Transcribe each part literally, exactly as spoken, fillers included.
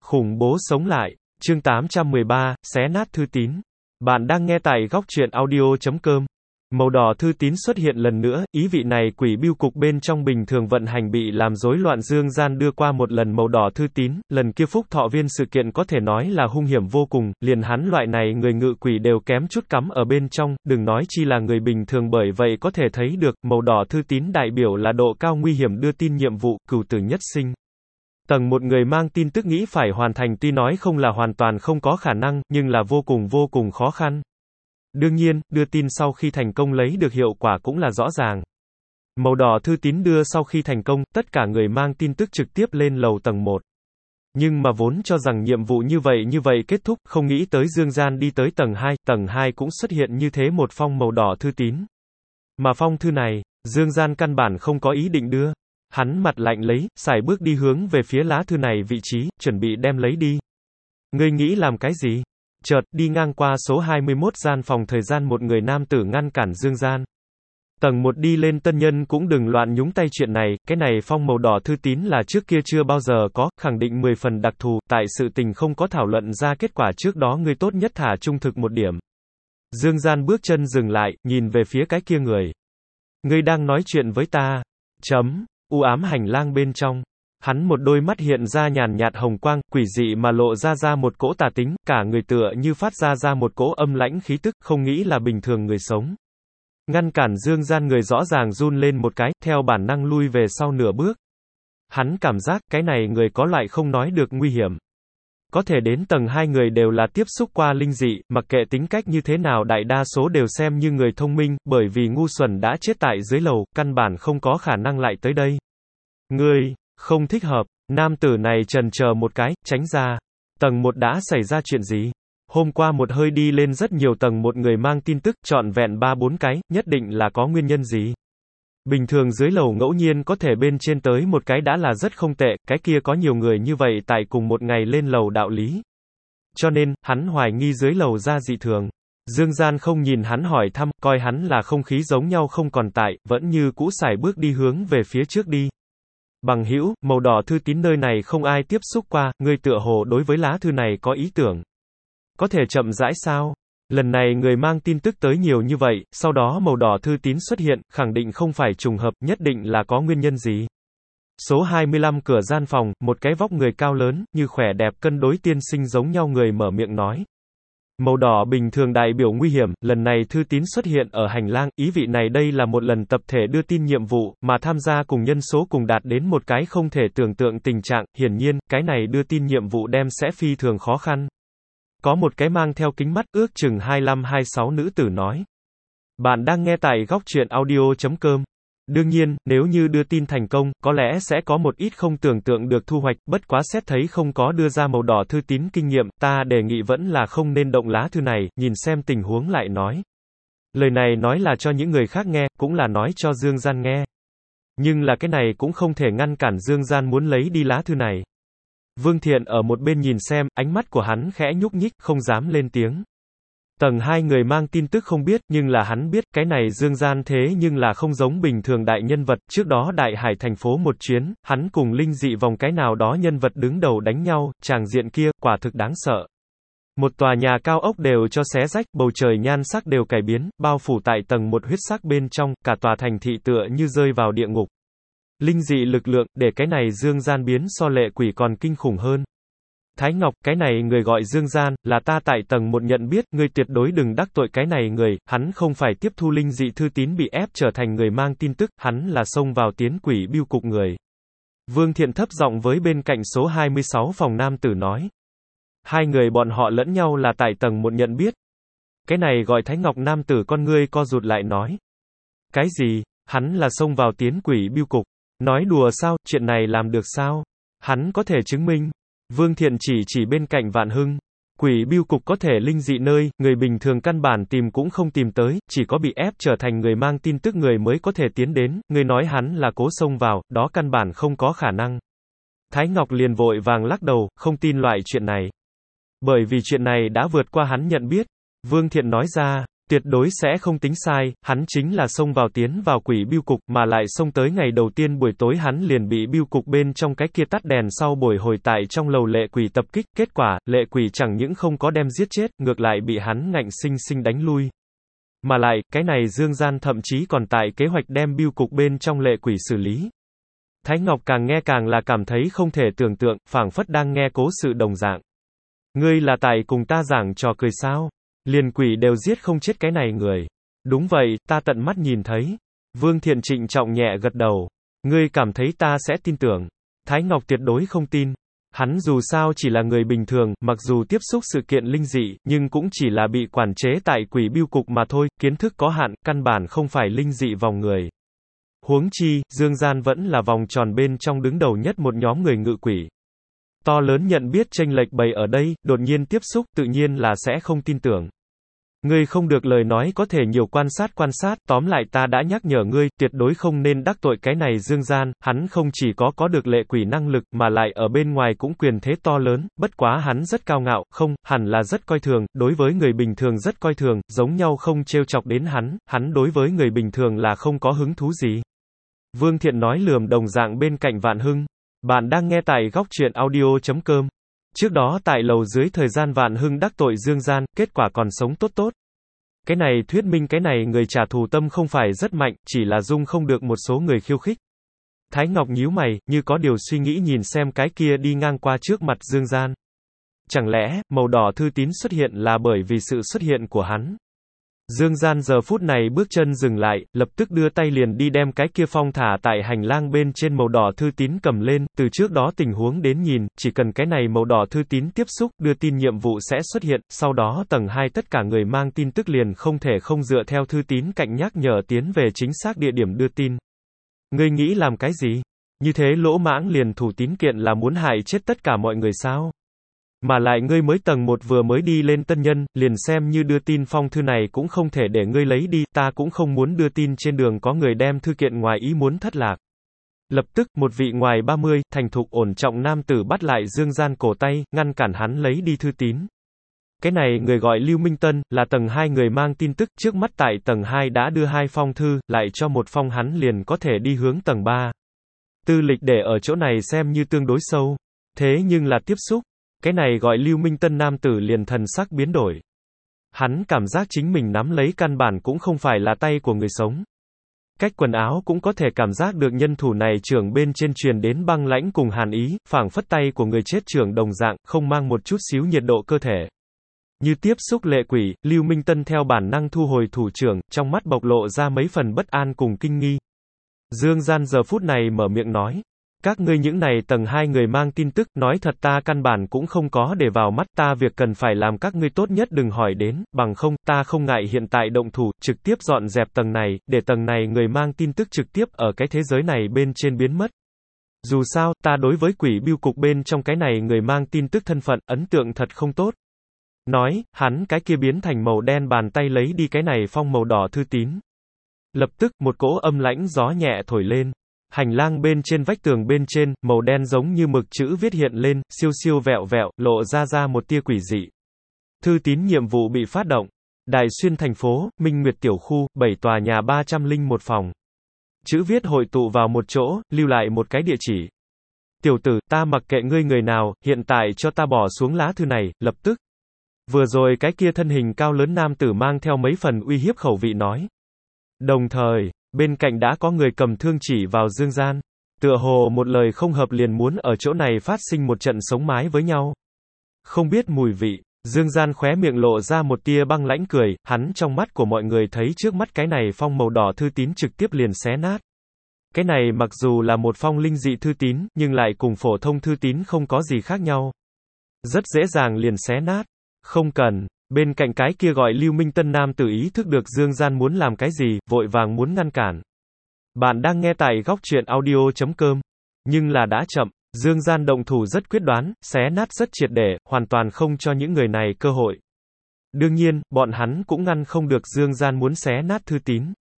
Khủng bố sống lại. Chương tám trăm mười ba, xé nát thư tín. Bạn đang nghe tại góc truyện audio chấm com. Màu đỏ thư tín xuất hiện lần nữa, ý vị này quỷ bưu cục bên trong bình thường vận hành bị làm rối loạn. Dương Gian đưa qua một lần màu đỏ thư tín, lần kia phúc thọ viên sự kiện có thể nói là hung hiểm vô cùng, liền hắn loại này người ngự quỷ đều kém chút cắm ở bên trong, đừng nói chi là người bình thường. Bởi vậy có thể thấy được, màu đỏ thư tín đại biểu là độ cao nguy hiểm đưa tin nhiệm vụ, cửu tử nhất sinh. Tầng một người mang tin tức nghĩ phải hoàn thành tuy nói không là hoàn toàn không có khả năng, nhưng là vô cùng vô cùng khó khăn. Đương nhiên, đưa tin sau khi thành công lấy được hiệu quả cũng là rõ ràng. Màu đỏ thư tín đưa sau khi thành công, tất cả người mang tin tức trực tiếp lên lầu tầng một. Nhưng mà vốn cho rằng nhiệm vụ như vậy như vậy kết thúc, không nghĩ tới Dương Gian đi tới tầng hai, tầng hai cũng xuất hiện như thế một phong màu đỏ thư tín. Mà phong thư này, Dương Gian căn bản không có ý định đưa. Hắn mặt lạnh lấy, sải bước đi hướng về phía lá thư này vị trí, chuẩn bị đem lấy đi. Ngươi nghĩ làm cái gì? Chợt, đi ngang qua số hai mươi mốt gian phòng thời gian một người nam tử ngăn cản Dương Gian. Tầng một đi lên tân nhân cũng đừng loạn nhúng tay chuyện này, cái này phong màu đỏ thư tín là trước kia chưa bao giờ có, khẳng định mười phần đặc thù, tại sự tình không có thảo luận ra kết quả trước đó ngươi tốt nhất thả trung thực một điểm. Dương Gian bước chân dừng lại, nhìn về phía cái kia người. Ngươi đang nói chuyện với ta. Chấm. U ám hành lang bên trong. Hắn một đôi mắt hiện ra nhàn nhạt hồng quang, quỷ dị mà lộ ra ra một cỗ tà tính, cả người tựa như phát ra ra một cỗ âm lãnh khí tức, không nghĩ là bình thường người sống. Ngăn cản Dương Gian người rõ ràng run lên một cái, theo bản năng lui về sau nửa bước. Hắn cảm giác, cái này người có loại không nói được nguy hiểm. Có thể đến tầng hai người đều là tiếp xúc qua linh dị, mặc kệ tính cách như thế nào đại đa số đều xem như người thông minh, bởi vì ngu xuẩn đã chết tại dưới lầu, căn bản không có khả năng lại tới đây. Ngươi, không thích hợp, nam tử này chần chờ một cái, tránh ra. Tầng một đã xảy ra chuyện gì? Hôm qua một hơi đi lên rất nhiều tầng một người mang tin tức, trọn vẹn ba bốn cái, nhất định là có nguyên nhân gì? Bình thường dưới lầu ngẫu nhiên có thể bên trên tới một cái đã là rất không tệ, cái kia có nhiều người như vậy tại cùng một ngày lên lầu đạo lý. Cho nên, hắn hoài nghi dưới lầu ra dị thường. Dương Gian không nhìn hắn hỏi thăm, coi hắn là không khí giống nhau không còn tại, vẫn như cũ sải bước đi hướng về phía trước đi. Bằng hữu, màu đỏ thư tín nơi này không ai tiếp xúc qua, ngươi tựa hồ đối với lá thư này có ý tưởng. Có thể chậm rãi sao? Lần này người mang tin tức tới nhiều như vậy, sau đó màu đỏ thư tín xuất hiện, khẳng định không phải trùng hợp, nhất định là có nguyên nhân gì. Số hai mươi lăm cửa gian phòng, một cái vóc người cao lớn, như khỏe đẹp cân đối tiên sinh giống nhau người mở miệng nói. Màu đỏ bình thường đại biểu nguy hiểm, lần này thư tín xuất hiện ở hành lang, ý vị này đây là một lần tập thể đưa tin nhiệm vụ, mà tham gia cùng nhân số cùng đạt đến một cái không thể tưởng tượng tình trạng, hiển nhiên, cái này đưa tin nhiệm vụ đem sẽ phi thường khó khăn. Có một cái mang theo kính mắt ước chừng hai lăm hai sáu nữ tử nói. Bạn đang nghe tại góc truyện audio chấm com. Đương nhiên, nếu như đưa tin thành công, có lẽ sẽ có một ít không tưởng tượng được thu hoạch, bất quá xét thấy không có đưa ra màu đỏ thư tín kinh nghiệm, ta đề nghị vẫn là không nên động lá thư này, nhìn xem tình huống lại nói. Lời này nói là cho những người khác nghe, cũng là nói cho Dương Gian nghe. Nhưng là cái này cũng không thể ngăn cản Dương Gian muốn lấy đi lá thư này. Vương Thiện ở một bên nhìn xem, ánh mắt của hắn khẽ nhúc nhích, không dám lên tiếng. Tầng hai người mang tin tức không biết, nhưng là hắn biết, cái này Dương Gian thế nhưng là không giống bình thường đại nhân vật, trước đó Đại Hải thành phố một chuyến, hắn cùng linh dị vòng cái nào đó nhân vật đứng đầu đánh nhau, tràng diện kia, quả thực đáng sợ. Một tòa nhà cao ốc đều cho xé rách, bầu trời nhan sắc đều cải biến, bao phủ tại tầng một huyết sắc bên trong, cả tòa thành thị tựa như rơi vào địa ngục. Linh dị lực lượng, để cái này Dương Gian biến so lệ quỷ còn kinh khủng hơn. Thái Ngọc, cái này người gọi Dương Gian, là ta tại tầng một nhận biết, ngươi tuyệt đối đừng đắc tội cái này người, hắn không phải tiếp thu linh dị thư tín bị ép trở thành người mang tin tức, hắn là xông vào tiến quỷ bưu cục người. Vương Thiện thấp giọng với bên cạnh số hai mươi sáu phòng nam tử nói. Hai người bọn họ lẫn nhau là tại tầng một nhận biết. Cái này gọi Thái Ngọc nam tử con ngươi co rụt lại nói. Cái gì? Hắn là xông vào tiến quỷ bưu cục. Nói đùa sao, chuyện này làm được sao? Hắn có thể chứng minh. Vương Thiện chỉ chỉ bên cạnh Vạn Hưng. Quỷ bưu cục có thể linh dị nơi, người bình thường căn bản tìm cũng không tìm tới, chỉ có bị ép trở thành người mang tin tức người mới có thể tiến đến, người nói hắn là cố xông vào, đó căn bản không có khả năng. Thái Ngọc liền vội vàng lắc đầu, không tin loại chuyện này. Bởi vì chuyện này đã vượt qua hắn nhận biết. Vương Thiện nói ra, Tuyệt đối sẽ không tính sai, hắn chính là xông vào tiến vào quỷ bưu cục, mà lại xông tới ngày đầu tiên buổi tối hắn liền bị bưu cục bên trong cái kia tắt đèn sau bồi hồi tại trong lầu lệ quỷ tập kích, kết quả, lệ quỷ chẳng những không có đem giết chết, ngược lại bị hắn ngạnh sinh sinh đánh lui. Mà lại, cái này Dương Gian thậm chí còn tại kế hoạch đem bưu cục bên trong lệ quỷ xử lý. Thái Ngọc càng nghe càng là cảm thấy không thể tưởng tượng, phảng phất đang nghe cố sự đồng dạng. Ngươi là tại cùng ta giảng trò cười sao? Liền quỷ đều giết không chết cái này người. Đúng vậy, ta tận mắt nhìn thấy. Vương Thiện trịnh trọng nhẹ gật đầu. Ngươi cảm thấy ta sẽ tin tưởng. Thái Ngọc tuyệt đối không tin. Hắn dù sao chỉ là người bình thường, mặc dù tiếp xúc sự kiện linh dị, nhưng cũng chỉ là bị quản chế tại quỷ bưu cục mà thôi, kiến thức có hạn, căn bản không phải linh dị vòng người. Huống chi, Dương Gian vẫn là vòng tròn bên trong đứng đầu nhất một nhóm người ngự quỷ. To lớn nhận biết chênh lệch bày ở đây, đột nhiên tiếp xúc, tự nhiên là sẽ không tin tưởng. Ngươi không được lời nói có thể nhiều quan sát quan sát, tóm lại ta đã nhắc nhở ngươi, tuyệt đối không nên đắc tội cái này Dương Gian, hắn không chỉ có có được lệ quỷ năng lực, mà lại ở bên ngoài cũng quyền thế to lớn, bất quá hắn rất cao ngạo, không, hẳn là rất coi thường, đối với người bình thường rất coi thường, giống nhau không trêu chọc đến hắn, hắn đối với người bình thường là không có hứng thú gì. Vương Thiện nói lườm đồng dạng bên cạnh Vạn Hưng. Bạn đang nghe tại góc truyện audio chấm com. Trước đó tại lầu dưới thời gian Vạn Hưng đắc tội Dương Gian, kết quả còn sống tốt tốt. Cái này thuyết minh cái này người trả thù tâm không phải rất mạnh, chỉ là dung không được một số người khiêu khích. Thái Ngọc nhíu mày, như có điều suy nghĩ nhìn xem cái kia đi ngang qua trước mặt Dương Gian. Chẳng lẽ, màu đỏ thư tín xuất hiện là bởi vì sự xuất hiện của hắn? Dương Gian giờ phút này bước chân dừng lại, lập tức đưa tay liền đi đem cái kia phong thả tại hành lang bên trên màu đỏ thư tín cầm lên, từ trước đó tình huống đến nhìn, chỉ cần cái này màu đỏ thư tín tiếp xúc, đưa tin nhiệm vụ sẽ xuất hiện, sau đó tầng hai tất cả người mang tin tức liền không thể không dựa theo thư tín cạnh nhắc nhở tiến về chính xác địa điểm đưa tin. Ngươi nghĩ làm cái gì? Như thế lỗ mãng liền thủ tín kiện là muốn hại chết tất cả mọi người sao? Mà lại ngươi mới tầng một vừa mới đi lên tân nhân, liền xem như đưa tin phong thư này cũng không thể để ngươi lấy đi, ta cũng không muốn đưa tin trên đường có người đem thư kiện ngoài ý muốn thất lạc. Lập tức, một vị ngoài ba mươi, thành thục ổn trọng nam tử bắt lại Dương Gian cổ tay, ngăn cản hắn lấy đi thư tín. Cái này người gọi Lưu Minh Tân, là tầng hai người mang tin tức, trước mắt tại tầng hai đã đưa hai phong thư, lại cho một phong hắn liền có thể đi hướng tầng ba. Tư lịch để ở chỗ này xem như tương đối sâu. Thế nhưng là tiếp xúc. Cái này gọi Lưu Minh Tân nam tử liền thần sắc biến đổi. Hắn cảm giác chính mình nắm lấy căn bản cũng không phải là tay của người sống. Cách quần áo cũng có thể cảm giác được nhân thủ này trưởng bên trên truyền đến băng lãnh cùng hàn ý, phảng phất tay của người chết trưởng đồng dạng, không mang một chút xíu nhiệt độ cơ thể. Như tiếp xúc lệ quỷ, Lưu Minh Tân theo bản năng thu hồi thủ trưởng, trong mắt bộc lộ ra mấy phần bất an cùng kinh nghi. Dương Gian giờ phút này mở miệng nói. Các ngươi những này tầng hai người mang tin tức, nói thật ta căn bản cũng không có để vào mắt, ta việc cần phải làm các ngươi tốt nhất đừng hỏi đến, bằng không, ta không ngại hiện tại động thủ, trực tiếp dọn dẹp tầng này, để tầng này người mang tin tức trực tiếp ở cái thế giới này bên trên biến mất. Dù sao, ta đối với quỷ bưu cục bên trong cái này người mang tin tức thân phận, ấn tượng thật không tốt. Nói, hắn cái kia biến thành màu đen bàn tay lấy đi cái này phong màu đỏ thư tín. Lập tức, một cỗ âm lãnh gió nhẹ thổi lên. Hành lang bên trên vách tường bên trên, màu đen giống như mực chữ viết hiện lên, siêu siêu vẹo vẹo, lộ ra ra một tia quỷ dị. Thư tín nhiệm vụ bị phát động. Đài Xuyên thành phố, Minh Nguyệt tiểu khu, bảy tòa nhà ba trăm lẻ một phòng. Chữ viết hội tụ vào một chỗ, lưu lại một cái địa chỉ. Tiểu tử, ta mặc kệ ngươi người nào, hiện tại cho ta bỏ xuống lá thư này, lập tức. Vừa rồi cái kia thân hình cao lớn nam tử mang theo mấy phần uy hiếp khẩu vị nói. Đồng thời, bên cạnh đã có người cầm thương chỉ vào Dương Gian. Tựa hồ một lời không hợp liền muốn ở chỗ này phát sinh một trận sống mái với nhau. Không biết mùi vị, Dương Gian khóe miệng lộ ra một tia băng lãnh cười, hắn trong mắt của mọi người thấy trước mắt cái này phong màu đỏ thư tín trực tiếp liền xé nát. Cái này mặc dù là một phong linh dị thư tín, nhưng lại cùng phổ thông thư tín không có gì khác nhau. Rất dễ dàng liền xé nát. Không cần. Bên cạnh cái kia gọi Lưu Minh Tân nam tự ý thức được Dương Gian muốn làm cái gì, vội vàng muốn ngăn cản. Bạn đang nghe tại góc truyện audio chấm com. Nhưng là đã chậm, Dương Gian động thủ rất quyết đoán, xé nát rất triệt để, hoàn toàn không cho những người này cơ hội. Đương nhiên, bọn hắn cũng ngăn không được Dương Gian muốn xé nát thư tín.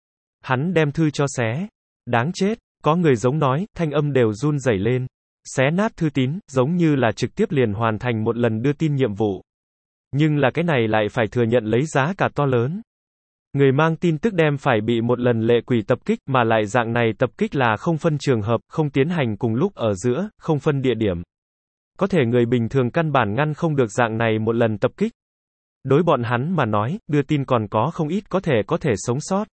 Hắn đem thư cho xé. Đáng chết, có người giống nói, thanh âm đều run rẩy lên. Xé nát thư tín, giống như là trực tiếp liền hoàn thành một lần đưa tin nhiệm vụ. Nhưng là cái này lại phải thừa nhận lấy giá cả to lớn. Người mang tin tức đem phải bị một lần lệ quỷ tập kích, mà lại dạng này tập kích là không phân trường hợp, không tiến hành cùng lúc ở giữa, không phân địa điểm. Có thể người bình thường căn bản ngăn không được dạng này một lần tập kích. Đối bọn hắn mà nói, đưa tin còn có không ít có thể có thể sống sót.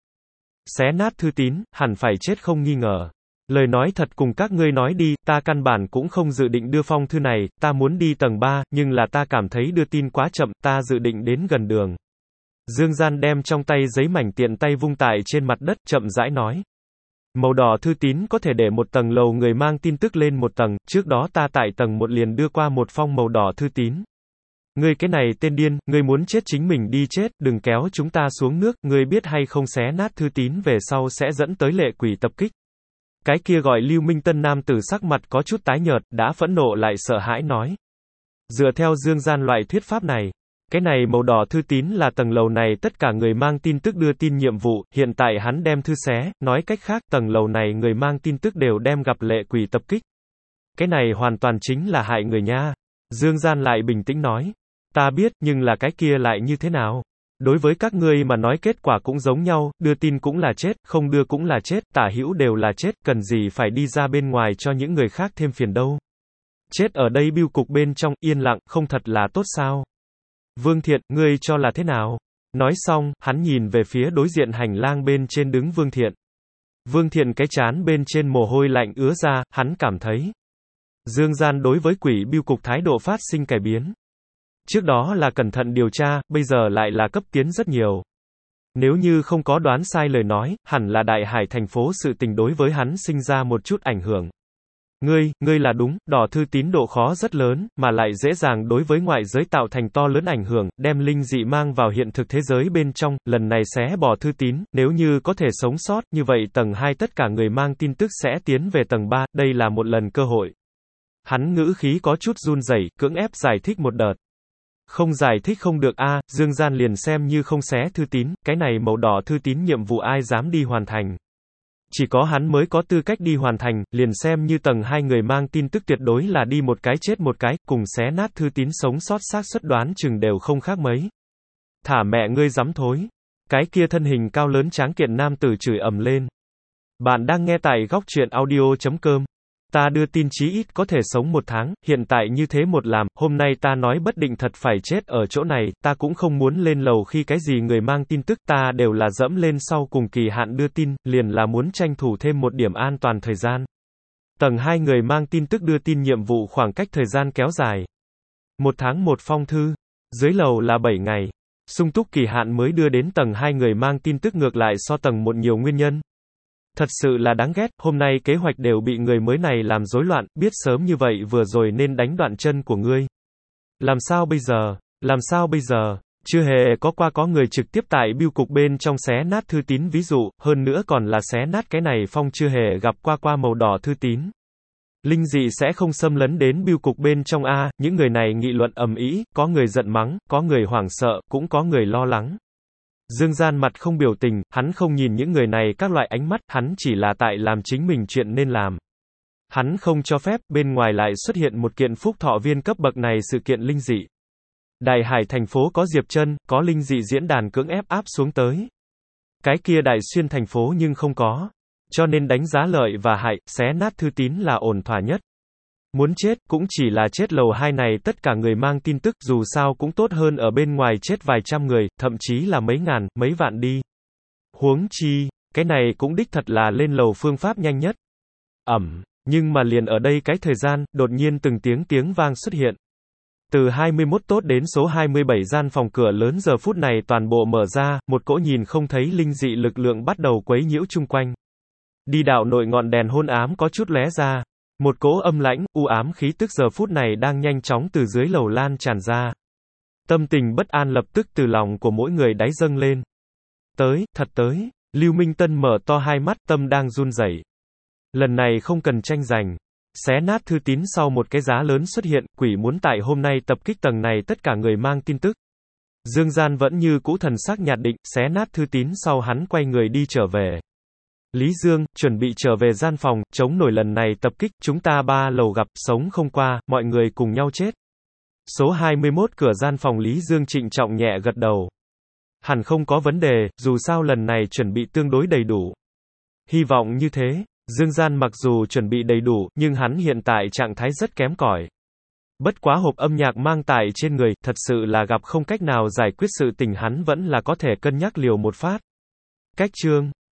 Xé nát thư tín, hẳn phải chết không nghi ngờ. Lời nói thật cùng các ngươi nói đi, ta căn bản cũng không dự định đưa phong thư này, ta muốn đi tầng ba, nhưng là ta cảm thấy đưa tin quá chậm, ta dự định đến gần đường. Dương Gian đem trong tay giấy mảnh tiện tay vung tại trên mặt đất, chậm rãi nói. Màu đỏ thư tín có thể để một tầng lầu người mang tin tức lên một tầng, trước đó ta tại tầng một liền đưa qua một phong màu đỏ thư tín. Ngươi cái này tên điên, ngươi muốn chết chính mình đi chết, đừng kéo chúng ta xuống nước, ngươi biết hay không xé nát thư tín về sau sẽ dẫn tới lệ quỷ tập kích. Cái kia gọi Lưu Minh Tân nam tử sắc mặt có chút tái nhợt, đã phẫn nộ lại sợ hãi nói. Dựa theo Dương Gian loại thuyết pháp này, cái này màu đỏ thư tín là tầng lầu này tất cả người mang tin tức đưa tin nhiệm vụ, hiện tại hắn đem thư xé, nói cách khác tầng lầu này người mang tin tức đều đem gặp lệ quỷ tập kích. Cái này hoàn toàn chính là hại người nha. Dương Gian lại bình tĩnh nói. Ta biết, nhưng là cái kia lại như thế nào? Đối với các ngươi mà nói kết quả cũng giống nhau, đưa tin cũng là chết, không đưa cũng là chết, tả hữu đều là chết, cần gì phải đi ra bên ngoài cho những người khác thêm phiền đâu. Chết ở đây bưu cục bên trong, yên lặng, không thật là tốt sao? Vương Thiện, ngươi cho là thế nào? Nói xong, hắn nhìn về phía đối diện hành lang bên trên đứng Vương Thiện. Vương Thiện cái chán bên trên mồ hôi lạnh ứa ra, hắn cảm thấy. Dương Gian đối với quỷ bưu cục thái độ phát sinh cải biến. Trước đó là cẩn thận điều tra, bây giờ lại là cấp tiến rất nhiều. Nếu như không có đoán sai lời nói, hẳn là Đại Hải thành phố sự tình đối với hắn sinh ra một chút ảnh hưởng. Ngươi, ngươi là đúng, đỏ thư tín độ khó rất lớn, mà lại dễ dàng đối với ngoại giới tạo thành to lớn ảnh hưởng, đem linh dị mang vào hiện thực thế giới bên trong, lần này xé bỏ thư tín, nếu như có thể sống sót, như vậy tầng hai tất cả người mang tin tức sẽ tiến về tầng ba, đây là một lần cơ hội. Hắn ngữ khí có chút run rẩy, cưỡng ép giải thích một đợt. Không giải thích không được a, à, Dương Gian liền xem như không xé thư tín, cái này màu đỏ thư tín nhiệm vụ ai dám đi hoàn thành. Chỉ có hắn mới có tư cách đi hoàn thành, liền xem như tầng hai người mang tin tức tuyệt đối là đi một cái chết một cái, cùng xé nát thư tín sống sót xác suất đoán chừng đều không khác mấy. Thả mẹ ngươi dám thối. Cái kia thân hình cao lớn tráng kiện nam tử chửi ầm lên. Bạn đang nghe tại góc truyện audio chấm com. Ta đưa tin chí ít có thể sống một tháng, hiện tại như thế một làm, hôm nay ta nói bất định thật phải chết ở chỗ này, ta cũng không muốn lên lầu khi cái gì người mang tin tức ta đều là dẫm lên sau cùng kỳ hạn đưa tin, liền là muốn tranh thủ thêm một điểm an toàn thời gian. Tầng hai người mang tin tức đưa tin nhiệm vụ khoảng cách thời gian kéo dài. Một tháng một phong thư, dưới lầu là bảy ngày, sung túc kỳ hạn mới đưa đến tầng hai người mang tin tức ngược lại so tầng một nhiều nguyên nhân. Thật sự là đáng ghét, hôm nay kế hoạch đều bị người mới này làm rối loạn, biết sớm như vậy vừa rồi nên đánh đoạn chân của ngươi. Làm sao bây giờ? Làm sao bây giờ? Chưa hề có qua có người trực tiếp tại bưu cục bên trong xé nát thư tín ví dụ, hơn nữa còn là xé nát cái này phong chưa hề gặp qua qua màu đỏ thư tín. Linh dị sẽ không xâm lấn đến bưu cục bên trong a, những người này nghị luận ầm ĩ, có người giận mắng, có người hoảng sợ, cũng có người lo lắng. Dương Gian mặt không biểu tình, hắn không nhìn những người này các loại ánh mắt, hắn chỉ là tại làm chính mình chuyện nên làm. Hắn không cho phép, bên ngoài lại xuất hiện một kiện phúc thọ viên cấp bậc này sự kiện linh dị. Đại Hải thành phố có Diệp Chân, có linh dị diễn đàn cưỡng ép áp xuống tới. Cái kia Đại Xuyên thành phố nhưng không có. Cho nên đánh giá lợi và hại, xé nát thư tín là ổn thỏa nhất. Muốn chết, cũng chỉ là chết lầu hai này tất cả người mang tin tức dù sao cũng tốt hơn ở bên ngoài chết vài trăm người, thậm chí là mấy ngàn, mấy vạn đi. Huống chi, cái này cũng đích thật là lên lầu phương pháp nhanh nhất. Ẩm, nhưng mà liền ở đây cái thời gian, đột nhiên từng tiếng tiếng vang xuất hiện. Từ hai mươi mốt tốt đến số hai mươi bảy gian phòng cửa lớn giờ phút này toàn bộ mở ra, một cỗ nhìn không thấy linh dị lực lượng bắt đầu quấy nhiễu chung quanh. Đi đạo nội ngọn đèn hôn ám có chút lóe ra. Một cỗ âm lãnh, u ám khí tức giờ phút này đang nhanh chóng từ dưới lầu lan tràn ra. Tâm tình bất an lập tức từ lòng của mỗi người đáy dâng lên. Tới, thật tới. Lưu Minh Tân mở to hai mắt, tâm đang run rẩy. Lần này không cần tranh giành. Xé nát thư tín sau một cái giá lớn xuất hiện, quỷ muốn tại hôm nay tập kích tầng này tất cả người mang tin tức. Dương Gian vẫn như cũ thần sắc nhạt định, xé nát thư tín sau hắn quay người đi trở về. Lý Dương, chuẩn bị trở về gian phòng, chống nổi lần này tập kích, chúng ta ba lầu gặp, sống không qua, mọi người cùng nhau chết. Số hai mươi mốt cửa gian phòng Lý Dương trịnh trọng nhẹ gật đầu. Hẳn không có vấn đề, dù sao lần này chuẩn bị tương đối đầy đủ. Hy vọng như thế. Dương Gian mặc dù chuẩn bị đầy đủ, nhưng hắn hiện tại trạng thái rất kém cỏi. Bất quá hộp âm nhạc mang tại trên người, thật sự là gặp không cách nào giải quyết sự tình, hắn vẫn là có thể cân nhắc liều một phát. Cách chương